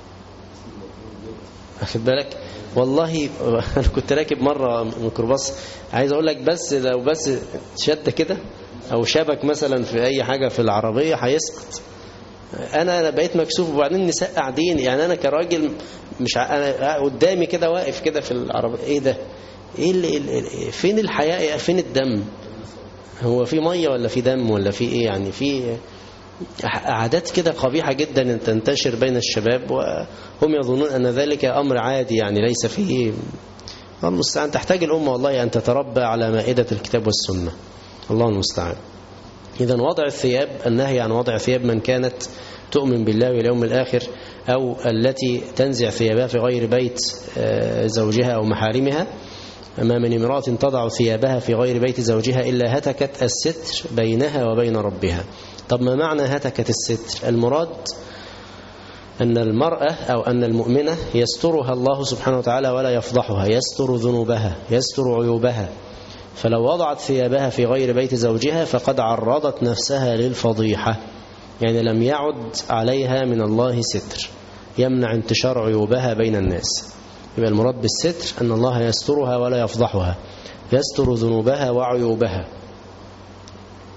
أخذ بالك؟ والله أنا كنت راكب مرة ميكروباص، عايز أقول لك بس لو بس شد كده أو شبك مثلا في أي حاجة في العربية هيسقط. أنا بقيت مكسوف، وبعدين النساء قاعدين، يعني أنا كراجل مش أنا قدامي كده واقف كده في العربية، إيه ده؟ إيه فين الحياء؟ فين الدم؟ هو في مية ولا في دم ولا في إيه؟ يعني في عادات كده قبيحة جدا تنتشر بين الشباب وهم يظنون أن ذلك أمر عادي، يعني ليس فيه. المستعان تحتاج الأمة والله أن تتربى على مائدة الكتاب والسنة، الله المستعان. إذن وضع الثياب، النهي عن وضع ثياب من كانت تؤمن بالله واليوم الآخر، أو التي تنزع ثيابها في غير بيت زوجها أو محارمها. أما من امرأة تضع ثيابها في غير بيت زوجها إلا هتكت الستر بينها وبين ربها. طب ما معنى هتكت الستر؟ المراد أن المرأة أو أن المؤمنة يسترها الله سبحانه وتعالى ولا يفضحها، يستر ذنوبها، يستر عيوبها. فلو وضعت ثيابها في غير بيت زوجها فقد عرضت نفسها للفضيحة، يعني لم يعد عليها من الله ستر يمنع انتشار عيوبها بين الناس. يبقى المراد بالستر أن الله يسترها ولا يفضحها، يستر ذنوبها وعيوبها.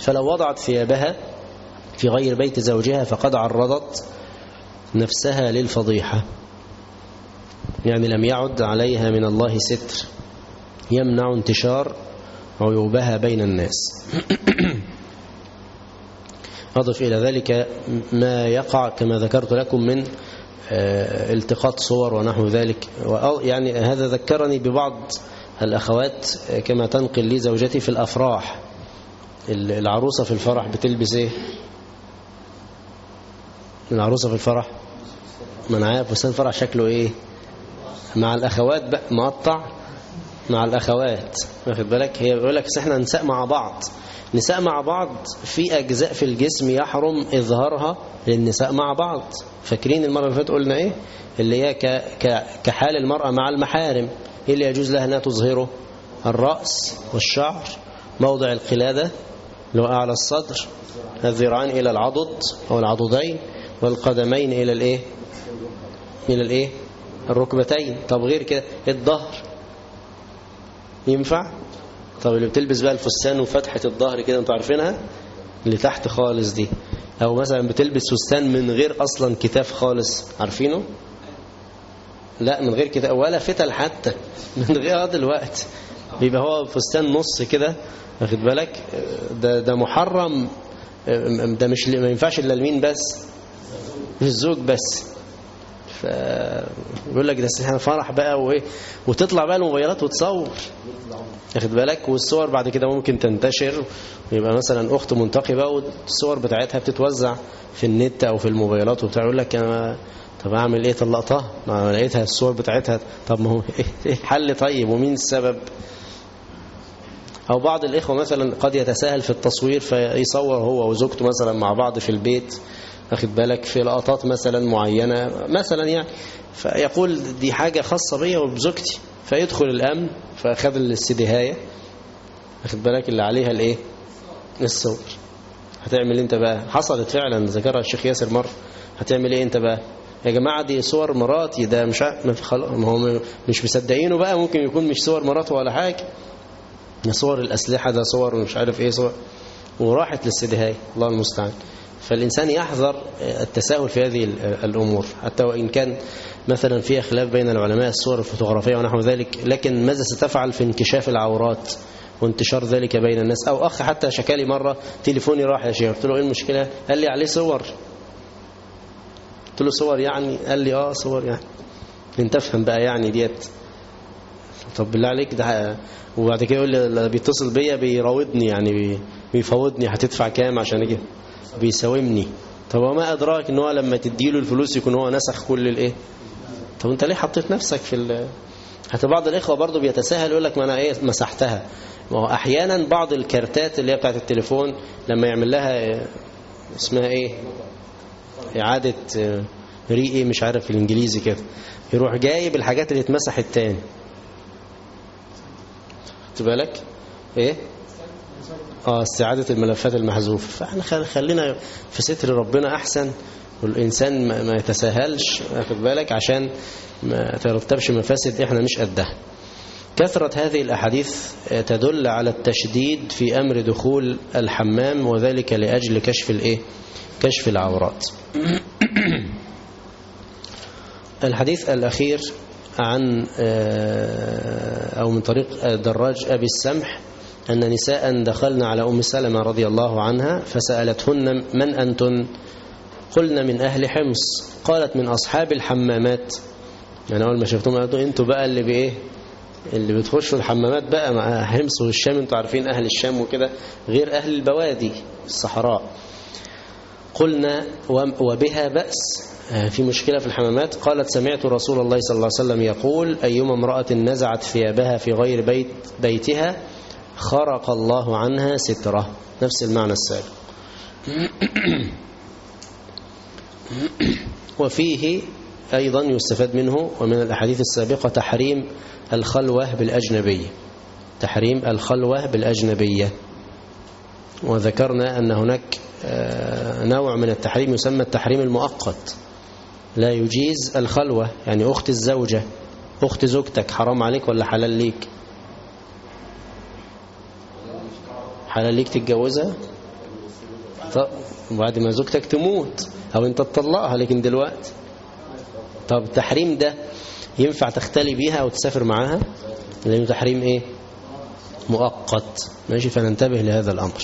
فلو وضعت ثيابها في غير بيت زوجها فقد عرضت نفسها للفضيحة، يعني لم يعد عليها من الله ستر يمنع انتشار عيوبها بين الناس. أضف إلى ذلك ما يقع كما ذكرت لكم من التقاط صور ونحو ذلك. يعني هذا ذكرني ببعض الأخوات كما تنقل لي زوجتي في الأفراح. العروسة في الفرح بتلبس إيه؟ العروسة في الفرح ما أنا عارف فستان الفرح شكله إيه؟ مع الأخوات بقى مقطع مع الأخوات، واخد بالك؟ هي بيقول لك احنا نساء مع بعض، نساء مع بعض في أجزاء في الجسم يحرم إظهارها للنساء مع بعض. فاكرين المرة اللي فاتت قلنا إيه؟ اللي هي كحال المرأة مع المحارم، إيه اللي يجوز لها أنها تظهره؟ الرأس والشعر، موضع القلادة اللي هو أعلى الصدر، الذراعين إلى العضد أو العضدين، والقدمين إلى الإيه؟ إلى الإيه؟ الركبتين. طب غير كده الظهر ينفع؟ طب اللي بتلبس بقى الفستان وفتحة الظهر كده انتوا عارفينها اللي تحت خالص دي، او مثلا بتلبس فستان من غير اصلا كتاف خالص، عارفينه؟ لا من غير كتاف ولا فتل حتى، من غير دلوقتي بيبقى هو فستان نص كده، واخد بالك؟ ده محرم، ده مش ما ينفعش الا لمين بس؟ للزوج بس. فيقول لك ده احنا فرح بقى وايه، وتطلع بقى الموبايلات وتصور، واخد بالك؟ والصور بعد كده ممكن تنتشر ويبقى مثلا اخت منتقبه والصور بتاعتها بتتوزع في النت او في الموبايلات وبتاع، يقول لك انا طب اعمل ايه؟ طلقتها ما لقيتها الصور بتاعتها، طب ما هو ايه الحل؟ طيب ومين السبب؟ او بعض الاخوه مثلا قد يتساهل في التصوير فيصور هو وزوجته مثلا مع بعض في البيت، واخد بالك؟ في لقطات مثلا معينه مثلا يعني، فيقول دي حاجه خاصه بيا وبزوجتي، فيدخل الامن فاخذ السدهايه، واخد بالك؟ اللي عليها الايه؟ الصور. هتعمل انت بقى؟ حصلت فعلا ذكرها الشيخ ياسر مره. هتعمل ايه انت بقى؟ يا جماعه دي صور مراتي، ده مش ما هو مش مصدقينه بقى، ممكن يكون مش صور مراته ولا حاجه، ده صور الاسلحه، ده صور مش عارف ايه صور، وراحت للسدهايه. الله المستعان. فالإنسان يحذر التساهل في هذه الأمور، حتى وإن كان مثلا فيها خلاف بين العلماء الصور الفوتوغرافية ونحو ذلك، لكن ماذا ستفعل في انكشاف العورات وانتشار ذلك بين الناس؟ أو أخ حتى شكالي مرة تليفوني راح يا شيخ، قلت له إيه المشكلة؟ قال لي عليه صور. قلت له صور يعني؟ قال لي صور يعني. انت تفهم بقى يعني ديت. طب بالله عليك ده، وبعد كده يقول لي بيتصل بيا بيراودني يعني بيفاوضني هتدفع كام عشان اجي، بيساومني. طب وما ادراك ان هو لما تديله الفلوس يكون هو نسخ كل الايه؟ طب انت ليه حطيت نفسك في حتى بعض الاخوه برضو بيتساهل يقول لك ما انا مسحتها. ما هو احيانا بعض الكارتات اللي هي بتاعت التليفون لما يعمل لها اسمها ايه، اعاده مش عارف الانجليزي كده، يروح جايب الحاجات اللي اتمسحت تاني. خد بالك ايه؟ استعادة الملفات المحذوفة. فاحنا خلينا في ستر ربنا أحسن، والإنسان ما يتساهلش، واخد بالك؟ عشان ما ترتبش مفاسد احنا مش قدها. كثرة هذه الأحاديث تدل على التشديد في أمر دخول الحمام، وذلك لأجل كشف العورات. الحديث الأخير عن أو من طريق دراج أبي السمح أن نساء دخلن على أم سلمة رضي الله عنها فسألتهن من أنتن؟ قلن من أهل حمص. قالت من أصحاب الحمامات. يعني أول ما شفتهم قالوا أنتوا بقى اللي بإيه، اللي بتخشوا الحمامات بقى مع حمص والشام، أنتوا عارفين أهل الشام وكده، غير أهل البوادي الصحراء. قلنا وبها بأس، في مشكلة في الحمامات؟ قالت سمعت رسول الله صلى الله عليه وسلم يقول أيما امرأة نزعت ثيابها في غير بيتها خرق الله عنها ستره. نفس المعنى السابق. وفيه أيضا يستفاد منه ومن الأحاديث السابقة تحريم الخلوة بالأجنبية، تحريم الخلوة بالأجنبية. وذكرنا أن هناك نوع من التحريم يسمى التحريم المؤقت، لا يجيز الخلوة. يعني أخت الزوجة، أخت زوجتك حرام عليك ولا حلال ليك؟ حلال ليك تتجوزها طب بعد ما زوجتك تموت أو أنت تطلقها، لكن دلوقتي طب التحريم ده ينفع تختلي بيها أو تسافر معاها؟ لأنه تحريم إيه؟ مؤقت. ماشي، فننتبه لهذا الأمر.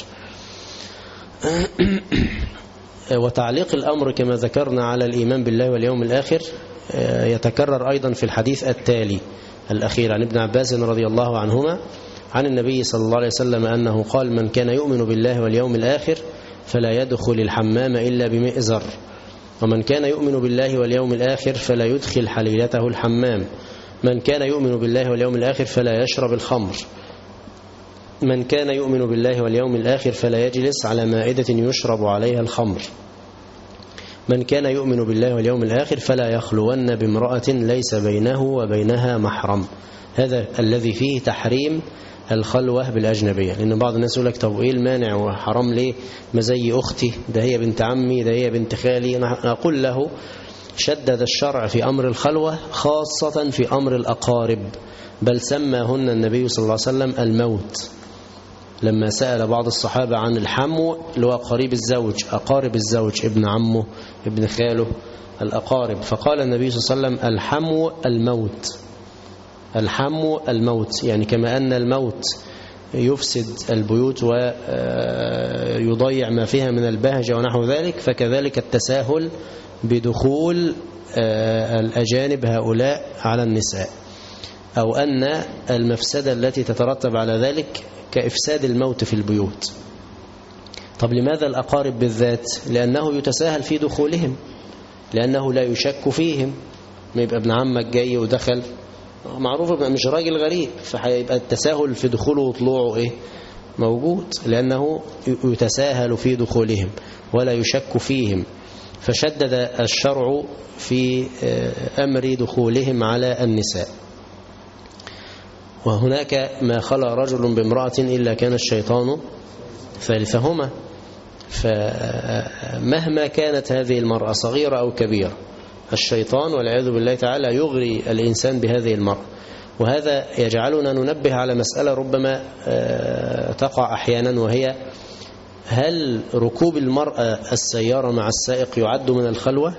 وتعليق الأمر كما ذكرنا على الإيمان بالله واليوم الآخر يتكرر أيضا في الحديث التالي الأخير عن ابن عباس رضي الله عنهما عن النبي صلى الله عليه وسلم أنه قال: من كان يؤمن بالله واليوم الآخر فلا يدخل الحمام إلا بمئزر، ومن كان يؤمن بالله واليوم الآخر فلا يدخل حليلته الحمام، من كان يؤمن بالله واليوم الآخر فلا يشرب الخمر، من كان يؤمن بالله واليوم الآخر فلا يجلس على مائدة يشرب عليها الخمر، من كان يؤمن بالله واليوم الآخر فلا يخلون بامرأة ليس بينه وبينها محرم. هذا الذي فيه تحريم الخلوة بالأجنبية. لأن بعض الناس يقول لك طب إيه المانع وحرام ليه؟ ما زي أختي، ده هي بنت عمي، ده هي بنت خالي. نقول له شدد الشرع في أمر الخلوة خاصة في أمر الأقارب، بل سماهن النبي صلى الله عليه وسلم الموت لما سأل بعض الصحابة عن الحمو اللي هو قريب الزوج، أقارب الزوج، ابن عمه، ابن خاله، الأقارب، فقال النبي صلى الله عليه وسلم الحمو الموت، الحمو الموت، يعني كما أن الموت يفسد البيوت ويضيع ما فيها من البهجة ونحو ذلك، فكذلك التساهل بدخول الأجانب هؤلاء على النساء، أو أن المفسدة التي تترتب على ذلك كإفساد الموت في البيوت. طب لماذا الأقارب بالذات؟ لأنه يتساهل في دخولهم، لأنه لا يشك فيهم. ما يبقى ابن عمك جاي ودخل معروف مش راجل غريب، فهيبقى التساهل في دخوله وطلوعه إيه؟ موجود، لأنه يتساهل في دخولهم ولا يشك فيهم. فشدد الشرع في أمر دخولهم على النساء. وهناك ما خلى رجل بامرأة إلا كان الشيطان ثالثهما، فمهما كانت هذه المرأة صغيرة أو كبيرة، الشيطان والعياذ بالله تعالى يغري الإنسان بهذه المرأة. وهذا يجعلنا ننبه على مسألة ربما تقع أحيانا، وهي هل ركوب المرأة السيارة مع السائق يعد من الخلوة؟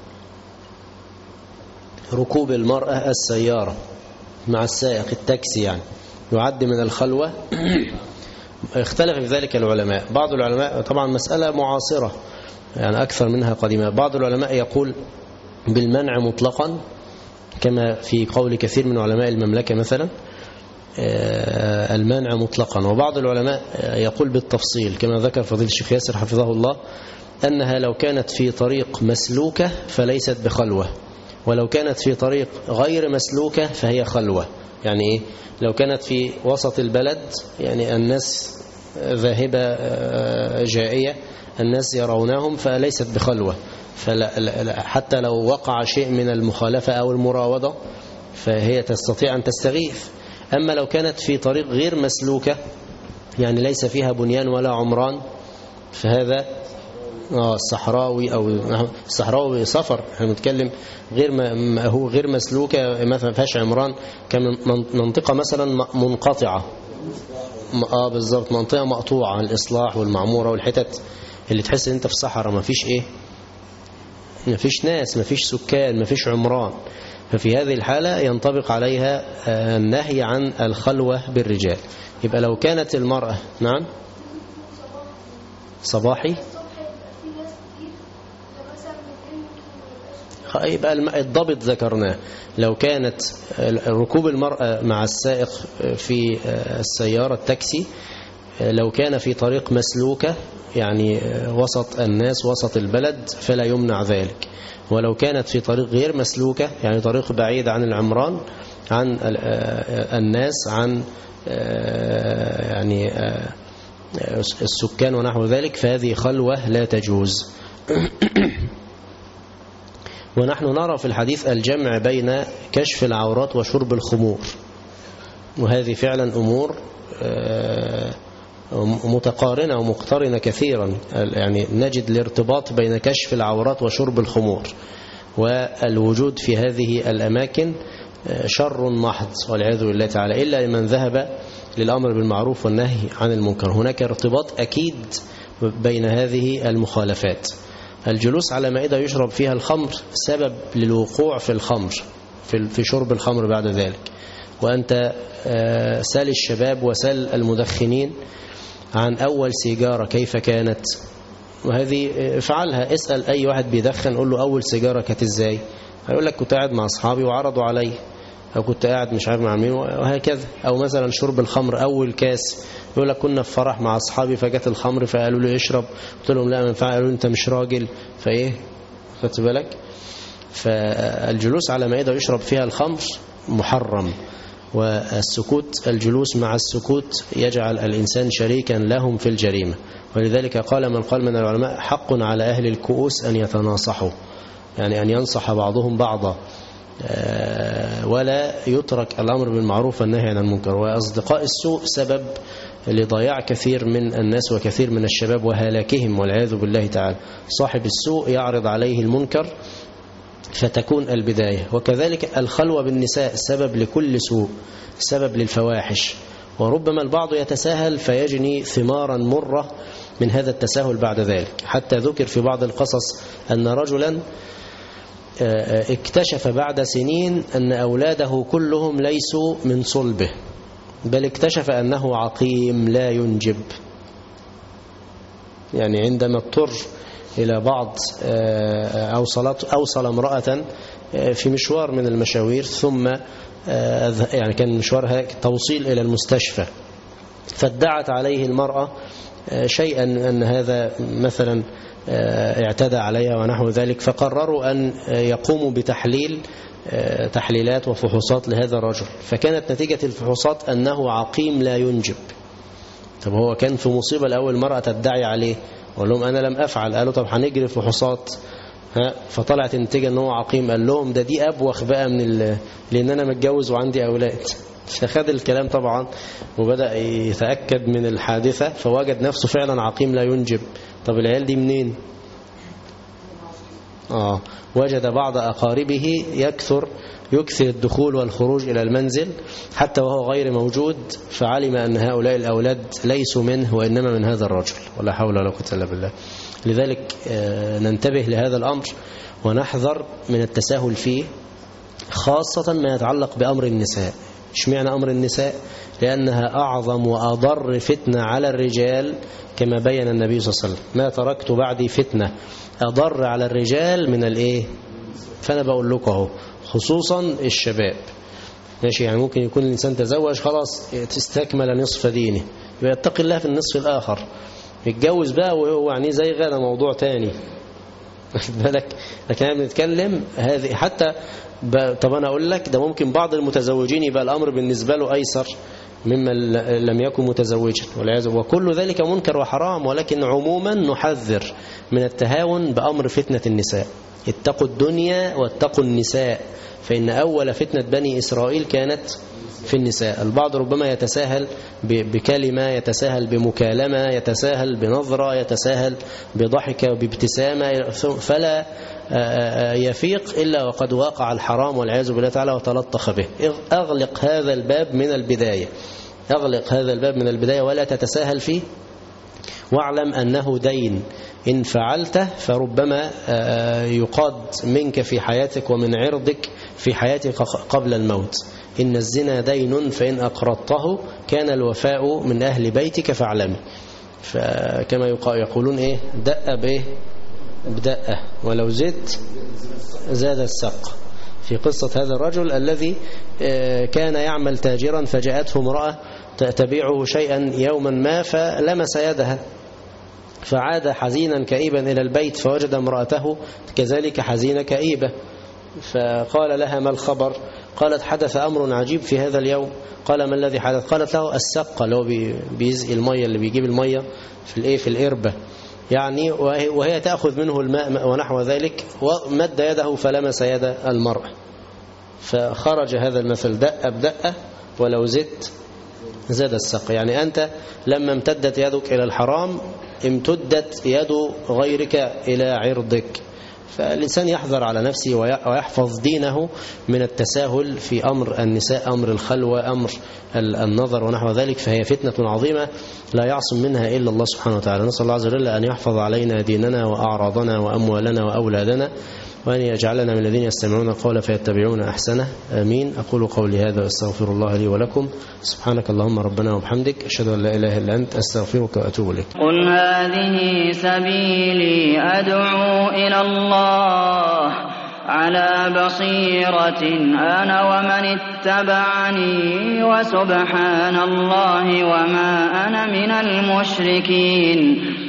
ركوب المرأة السيارة مع السائق، التاكسي يعني، يعد من الخلوة؟ اختلف في ذلك العلماء. بعض العلماء، طبعا مسألة معاصرة يعني أكثر منها قديمة، بعض العلماء يقول بالمنع مطلقا كما في قول كثير من علماء المملكة مثلا، المنع مطلقا. وبعض العلماء يقول بالتفصيل كما ذكر فضيلة الشيخ ياسر حفظه الله، أنها لو كانت في طريق مسلوكة فليست بخلوة، ولو كانت في طريق غير مسلوكة فهي خلوة. يعني إيه؟ لو كانت في وسط البلد، يعني الناس ذاهبة جائية، الناس يرونهم، فليست بخلوة، حتى لو وقع شيء من المخالفة أو المراوضة فهي تستطيع أن تستغيث. أما لو كانت في طريق غير مسلوكة، يعني ليس فيها بنيان ولا عمران، فهذا الصحراوي، أو الصحراوي سفر، احنا بنتكلم هو غير مسلوكة، مثلا فيهاش عمران، كمنطقة مثلا منقطعة، بالضبط، منطقة مقطوعة، الإصلاح والمعمورة والحتت اللي تحس ان انت في صحراء، ما فيش ايه، ما فيش ناس، ما فيش سكان، ما فيش عمران. ففي هذه الحالة ينطبق عليها النهي عن الخلوة بالرجال. يبقى لو كانت المرأة، نعم، صباحي، يبقى الضبط ذكرناه. لو كانت ركوب المرأة مع السائق في السيارة التاكسي، لو كان في طريق مسلوكة، يعني وسط الناس، وسط البلد، فلا يمنع ذلك. ولو كانت في طريق غير مسلوكة، يعني طريق بعيد عن العمران، عن الناس، عن يعني السكان ونحو ذلك، فهذه خلوة لا تجوز. ونحن نرى في الحديث الجمع بين كشف العورات وشرب الخمور، وهذه فعلا أمور متقارنة ومقترنة كثيرا. يعني نجد الارتباط بين كشف العورات وشرب الخمور، والوجود في هذه الأماكن شر محض والعياذ بالله تعالى، إلا لمن ذهب للأمر بالمعروف والنهي عن المنكر. هناك ارتباط أكيد بين هذه المخالفات. الجلوس على مائدة يشرب فيها الخمر سبب للوقوع في الخمر، في شرب الخمر بعد ذلك. وأنت سال الشباب وسال المدخنين عن أول سيجارة كيف كانت، وهذه افعلها. اسأل أي واحد بيدخن قول له أول سيجارة كانت إزاي، هيقول لك كنت قاعد مع أصحابي وعرضوا علي، أو كنت قاعد مش عارف مع مين وهكذا. أو مثلا شرب الخمر أول كاس، يقول لك كنا في فرح مع أصحابي فجت الخمر فقالوا لي اشرب، قلت لهم لا ما ينفع، قالوا لي أنت مش راجل، فإيه خدت بالك. فالجلوس على مائدة يشرب فيها الخمر محرم، والسكوت الجلوس مع السكوت يجعل الإنسان شريكا لهم في الجريمة. ولذلك قال من العلماء حق على أهل الكؤوس أن يتناصحوا، يعني أن ينصح بعضهم بعضا، ولا يترك الأمر بالمعروف والنهي عن المنكر. وأصدقاء السوء سبب لضياع كثير من الناس وكثير من الشباب وهلاكهم والعياذ بالله تعالى. صاحب السوء يعرض عليه المنكر فتكون البداية. وكذلك الخلوة بالنساء سبب لكل سوء، سبب للفواحش، وربما البعض يتساهل فيجني ثمارا مرة من هذا التساهل بعد ذلك. حتى ذكر في بعض القصص أن رجلا اكتشف بعد سنين أن أولاده كلهم ليسوا من صلبه، بل اكتشف أنه عقيم لا ينجب. يعني عندما اضطر إلى بعض أوصل امرأة في مشوار من المشاوير، ثم يعني كان مشوارها توصيل إلى المستشفى، فادعت عليه المرأة شيئا أن هذا مثلا اعتدى عليها ونحو ذلك، فقرروا أن يقوموا تحليلات وفحوصات لهذا الرجل. فكانت نتيجة الفحوصات أنه عقيم لا ينجب. طب هو كان في مصيبة الأول مرأة تدعي عليه، وقال لهم أنا لم أفعل. قالوا طب هنجري فحوصات، فطلعت النتيجة أنه عقيم. قال لهم دي أبوخ بقى لأن أنا متجوز وعندي أولاد. فخد الكلام طبعا وبدأ يتأكد من الحادثة، فوجد نفسه فعلا عقيم لا ينجب. طب العيال دي منين؟ وجد بعض أقاربه يكثر الدخول والخروج إلى المنزل حتى وهو غير موجود، فعلم أن هؤلاء الأولاد ليسوا منه وإنما من هذا الرجل، ولا حول ولا قوة إلا بالله. لذلك ننتبه لهذا الأمر ونحذر من التساهل فيه، خاصة ما يتعلق بأمر النساء. اشمعنى أمر النساء؟ لأنها أعظم وأضر فتنة على الرجال، كما بين النبي صلى الله عليه وسلم ما تركت بعدي فتنة أضر على الرجال من الإيه. فأنا بقول لكم اهو، خصوصا الشباب ماشي، يعني ممكن يكون الإنسان تزوج خلاص تستكمل نصف دينه، يتقي الله في النصف الآخر. يتجوز بقى وهو يعني زي غدا موضوع تاني، واخد بالك. لكن احنا بنتكلم هذه حتى طب أنا أقول لك ده ممكن بعض المتزوجين يبقى الأمر بالنسبة له أيسر ممن لم يكن متزوجا والعياذ بالله، وكل ذلك منكر وحرام. ولكن عموما نحذر من التهاون بأمر فتنة النساء. اتقوا الدنيا واتقوا النساء، فإن أول فتنة بني إسرائيل كانت في النساء. البعض ربما يتساهل بكلمة، يتساهل بمكالمة، يتساهل بنظرة، يتساهل بضحكة وبابتسامة، فلا يفيق إلا وقد وقع الحرام والعياذ بالله تعالى وتلطخ به. أغلق هذا الباب من البداية، أغلق هذا الباب من البداية ولا تتساهل فيه، واعلم أنه دين إن فعلته فربما يقاد منك في حياتك ومن عرضك في حياتك قبل الموت. إن الزنا دين فإن أقرضته كان الوفاء من أهل بيتك فاعلمي. فكما يقولون إيه، دقة بإيه بدقة، ولو زدت زاد السق. في قصة هذا الرجل الذي كان يعمل تاجرا، فجاءته امرأة تبيعه شيئا يوما ما فلمس يدها، فعاد حزينا كئيبا إلى البيت فوجد امرأته كذلك حزينة كئيبة، فقال لها ما الخبر؟ قالت حدث أمر عجيب في هذا اليوم. قال ما الذي حدث؟ قالت له السقة، اللي هو بيزقي المية، اللي بيجيب المية في الإربة يعني، وهي تأخذ منه الماء ونحو ذلك، ومد يده فلمس يد المرأة. فخرج هذا المثل دقة بدقة ولو زدت زاد السق. يعني أنت لما امتدت يدك إلى الحرام امتدت يد غيرك إلى عرضك. فالإنسان يحذر على نفسه ويحفظ دينه من التساهل في أمر النساء، أمر الخلوة، أمر النظر ونحو ذلك، فهي فتنة عظيمة لا يعصم منها إلا الله سبحانه وتعالى. نسأل الله عز وجل أن يحفظ علينا ديننا وأعراضنا وأموالنا وأولادنا، وأن يجعلنا من الذين يستمعون القول فيتبعون أحسنه. آمين. أقول قولي هذا وأستغفر الله لي ولكم. سبحانك اللهم ربنا وبحمدك، أشهد أن لا إله إلا أنت، أستغفرك وأتوب إليك. قل هذه سبيلي أدعو إلى الله على بصيرة أنا ومن اتبعني، وسبحان الله وما أنا من المشركين.